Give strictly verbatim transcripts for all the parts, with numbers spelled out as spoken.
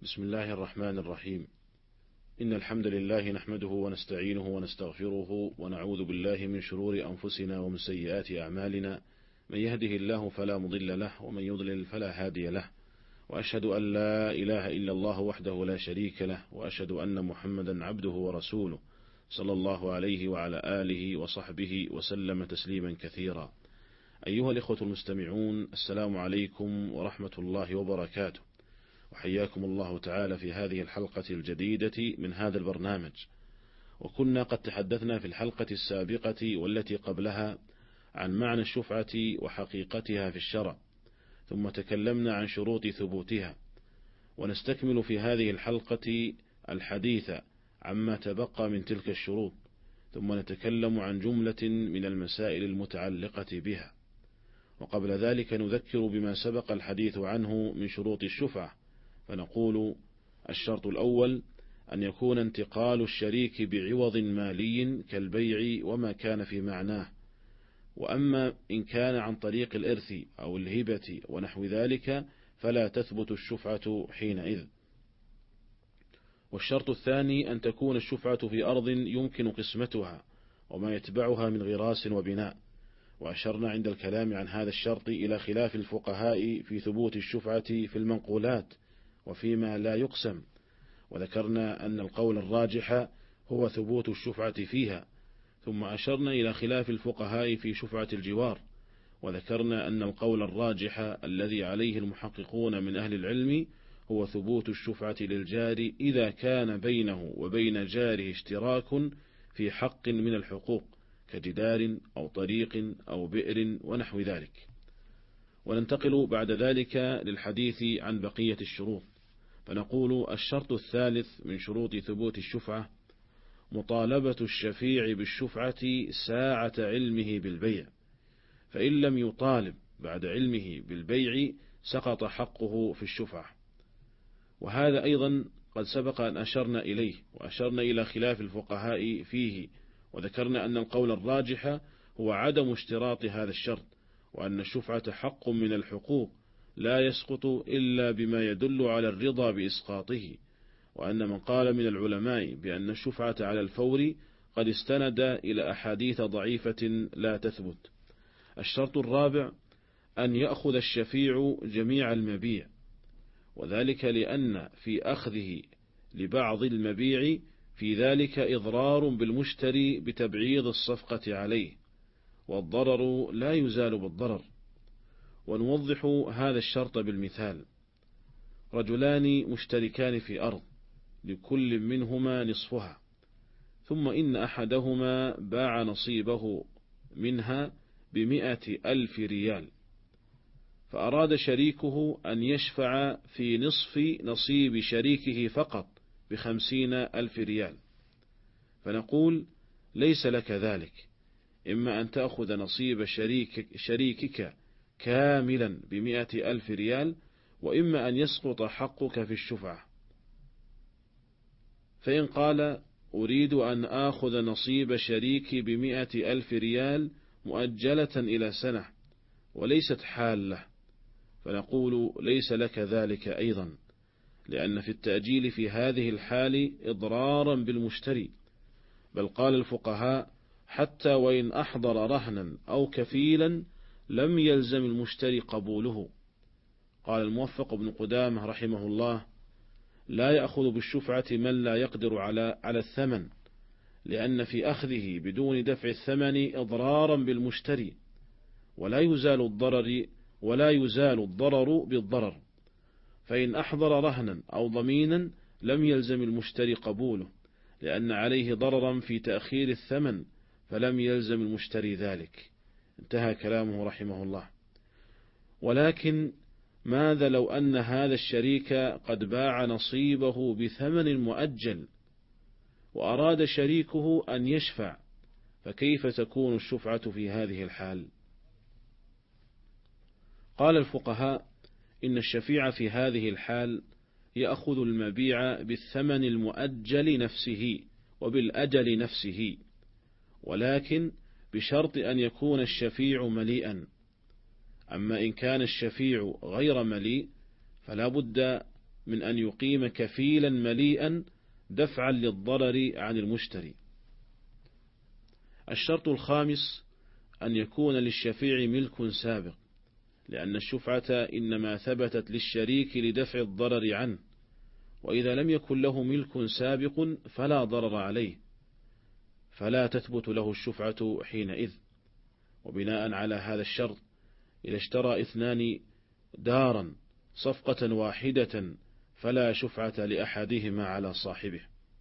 بسم الله الرحمن الرحيم. إن الحمد لله نحمده ونستعينه ونستغفره ونعوذ بالله من شرور أنفسنا ومن سيئات أعمالنا، من يهده الله فلا مضل له ومن يضلل فلا هادي له، وأشهد أن لا إله إلا الله وحده لا شريك له، وأشهد أن محمدا عبده ورسوله صلى الله عليه وعلى آله وصحبه وسلم تسليما كثيرا. أيها الإخوة المستمعون، السلام عليكم ورحمة الله وبركاته، وحياكم الله تعالى في هذه الحلقة الجديدة من هذا البرنامج. وكنا قد تحدثنا في الحلقة السابقة والتي قبلها عن معنى الشفعة وحقيقتها في الشرع، ثم تكلمنا عن شروط ثبوتها، ونستكمل في هذه الحلقة الحديث عما تبقى من تلك الشروط، ثم نتكلم عن جملة من المسائل المتعلقة بها. وقبل ذلك نذكر بما سبق الحديث عنه من شروط الشفعة، فنقول: الشرط الأول أن يكون انتقال الشريك بعوض مالي كالبيع وما كان في معناه، وأما إن كان عن طريق الإرث أو الهبة ونحو ذلك فلا تثبت الشفعة حينئذ. والشرط الثاني أن تكون الشفعة في أرض يمكن قسمتها وما يتبعها من غراس وبناء، وأشرنا عند الكلام عن هذا الشرط إلى خلاف الفقهاء في ثبوت الشفعة في المنقولات وفيما لا يقسم، وذكرنا أن القول الراجح هو ثبوت الشفعة فيها، ثم أشرنا إلى خلاف الفقهاء في شفعة الجوار، وذكرنا أن القول الراجح الذي عليه المحققون من أهل العلم هو ثبوت الشفعة للجار إذا كان بينه وبين جاره اشتراك في حق من الحقوق كجدار أو طريق أو بئر ونحو ذلك. وننتقل بعد ذلك للحديث عن بقية الشروط، فنقول: الشرط الثالث من شروط ثبوت الشفعة مطالبة الشفيع بالشفعة ساعة علمه بالبيع، فإن لم يطالب بعد علمه بالبيع سقط حقه في الشفعة. وهذا أيضا قد سبق أن أشرنا إليه، وأشرنا إلى خلاف الفقهاء فيه، وذكرنا أن القول الراجح هو عدم اشتراط هذا الشرط، وأن الشفعة حق من الحقوق لا يسقط إلا بما يدل على الرضا بإسقاطه، وأن من قال من العلماء بأن الشفعة على الفور قد استند إلى أحاديث ضعيفة لا تثبت. الشرط الرابع أن يأخذ الشفيع جميع المبيع، وذلك لأن في أخذه لبعض المبيع في ذلك إضرار بالمشتري بتبعيض الصفقة عليه، والضرر لا يزال بالضرر. ونوضح هذا الشرط بالمثال: رجلان مشتركان في أرض لكل منهما نصفها، ثم إن أحدهما باع نصيبه منها بمئة ألف ريال، فأراد شريكه أن يشفع في نصف نصيب شريكه فقط بخمسين ألف ريال، فنقول: ليس لك ذلك، إما أن تأخذ نصيب شريك شريكك كاملا بمئة ألف ريال، وإما أن يسقط حقك في الشفعة. فإن قال: أريد أن آخذ نصيب شريكي بمئة ألف ريال مؤجلة إلى سنة وليست حالة، فنقول: ليس لك ذلك أيضا، لأن في التأجيل في هذه الحال إضرارا بالمشتري. بل قال الفقهاء: حتى وإن أحضر رهنا أو كفيلا لم يلزم المشتري قبوله. قال الموفق بن قدامة رحمه الله: لا يأخذ بالشفعة من لا يقدر على على الثمن، لأن في أخذه بدون دفع الثمن إضرارا بالمشتري، ولا يزال الضرر ولا يزال الضرر بالضرر. فإن أحضر رهنا أو ضمينا لم يلزم المشتري قبوله، لأن عليه ضررا في تأخير الثمن، فلم يلزم المشتري ذلك. انتهى كلامه رحمه الله. ولكن ماذا لو أن هذا الشريك قد باع نصيبه بثمن مؤجل، وأراد شريكه أن يشفع، فكيف تكون الشفعة في هذه الحال؟ قال الفقهاء: إن الشفيع في هذه الحال يأخذ المبيع بالثمن المؤجل نفسه وبالأجل نفسه، ولكن بشرط أن يكون الشفيع مليئا. أما إن كان الشفيع غير مليء فلا بد من أن يقيم كفيلا مليئا دفعا للضرر عن المشتري. الشرط الخامس أن يكون للشفيع ملك سابق، لأن الشفعة إنما ثبتت للشريك لدفع الضرر عنه، وإذا لم يكن له ملك سابق فلا ضرر عليه، فلا تثبت له الشفعة حينئذ. وبناء على هذا الشرط إذا اشترى اثنان دارا صفقة واحدة فلا شفعة لأحدهما على صاحبه.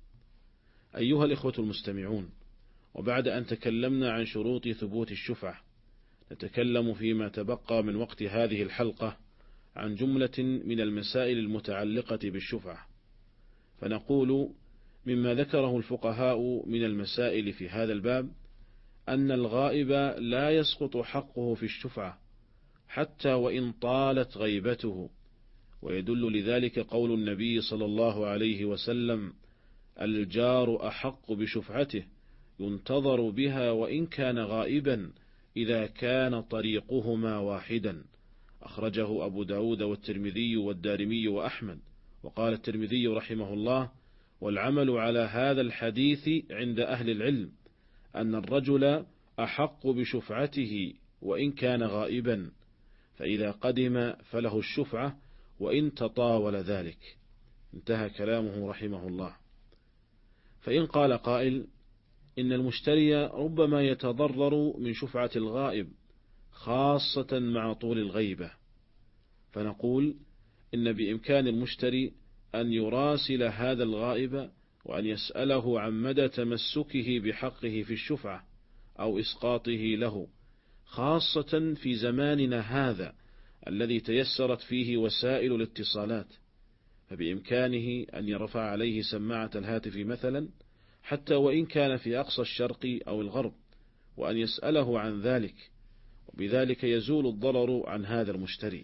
أيها الإخوة المستمعون، وبعد أن تكلمنا عن شروط ثبوت الشفعة، نتكلم فيما تبقى من وقت هذه الحلقة عن جملة من المسائل المتعلقة بالشفعة. فنقول مما ذكره الفقهاء من المسائل في هذا الباب أن الغائب لا يسقط حقه في الشفعة حتى وإن طالت غيبته، ويدل لذلك قول النبي صلى الله عليه وسلم: الجار أحق بشفعته ينتظر بها وإن كان غائبا إذا كان طريقهما واحدا. أخرجه أبو داود والترمذي والدارمي وأحمد. وقال الترمذي رحمه الله: والعمل على هذا الحديث عند أهل العلم أن الرجل أحق بشفعته وإن كان غائبا، فإذا قدم فله الشفعة وإن تطاول ذلك. انتهى كلامه رحمه الله. فإن قال قائل إن المشتري ربما يتضرر من شفعة الغائب خاصة مع طول الغيبة، فنقول إن بإمكان المشتري أن يراسل هذا الغائب وأن يسأله عن مدى تمسكه بحقه في الشفعة أو إسقاطه له، خاصة في زماننا هذا الذي تيسرت فيه وسائل الاتصالات، فبإمكانه أن يرفع عليه سماعة الهاتف مثلا حتى وإن كان في أقصى الشرق أو الغرب، وأن يسأله عن ذلك، وبذلك يزول الضرر عن هذا المشتري.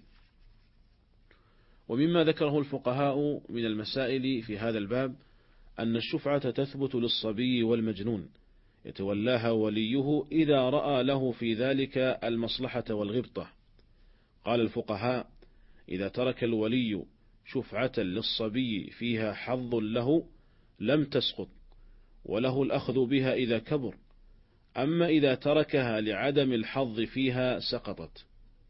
ومما ذكره الفقهاء من المسائل في هذا الباب أن الشفعة تثبت للصبي والمجنون يتولاها وليه إذا رأى له في ذلك المصلحة والغبطة. قال الفقهاء: إذا ترك الولي شفعة للصبي فيها حظ له لم تسقط، وله الأخذ بها إذا كبر، أما إذا تركها لعدم الحظ فيها سقطت.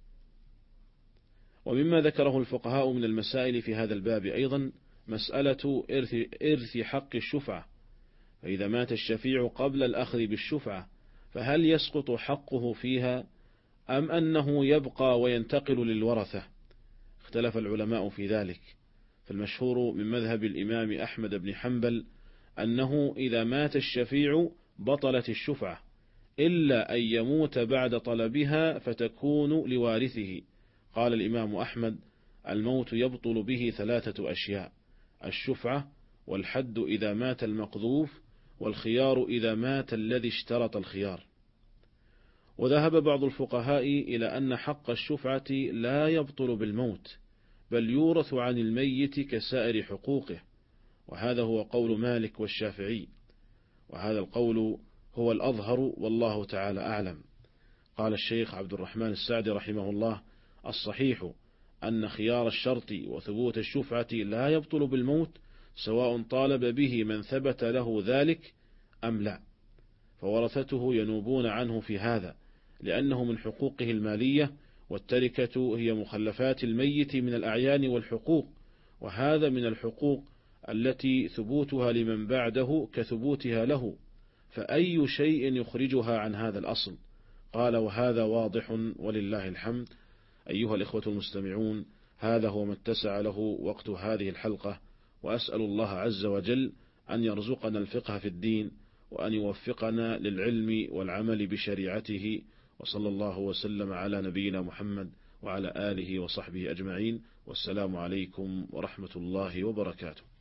ومما ذكره الفقهاء من المسائل في هذا الباب أيضا مسألة إرث, إرث حق الشفعة، فإذا مات الشفيع قبل الأخذ بالشفعة فهل يسقط حقه فيها أم أنه يبقى وينتقل للورثة؟ اختلف العلماء في ذلك، فالمشهور من مذهب الإمام أحمد بن حنبل أنه إذا مات الشفيع بطلت الشفعة إلا أن يموت بعد طلبها فتكون لوارثه. قال الإمام أحمد: الموت يبطل به ثلاثة أشياء: الشفعة، والحد إذا مات المقذوف، والخيار إذا مات الذي اشترط الخيار. وذهب بعض الفقهاء إلى أن حق الشفعة لا يبطل بالموت، بل يورث عن الميت كسائر حقوقه، وهذا هو قول مالك والشافعي، وهذا القول هو الأظهر والله تعالى أعلم. قال الشيخ عبد الرحمن السعدي رحمه الله: الصحيح أن خيار الشرط وثبوت الشفعة لا يبطل بالموت سواء طالب به من ثبت له ذلك أم لا، فورثته ينوبون عنه في هذا لأنه من حقوقه المالية، والتركة هي مخلفات الميت من الأعيان والحقوق، وهذا من الحقوق التي ثبوتها لمن بعده كثبوتها له، فأي شيء يخرجها عن هذا الأصل؟ قال: وهذا واضح ولله الحمد. أيها الإخوة المستمعون، هذا هو ما اتسع له وقت هذه الحلقة، وأسأل الله عز وجل أن يرزقنا الفقه في الدين، وأن يوفقنا للعلم والعمل بشريعته، وصلى الله وسلم على نبينا محمد وعلى آله وصحبه أجمعين، والسلام عليكم ورحمة الله وبركاته.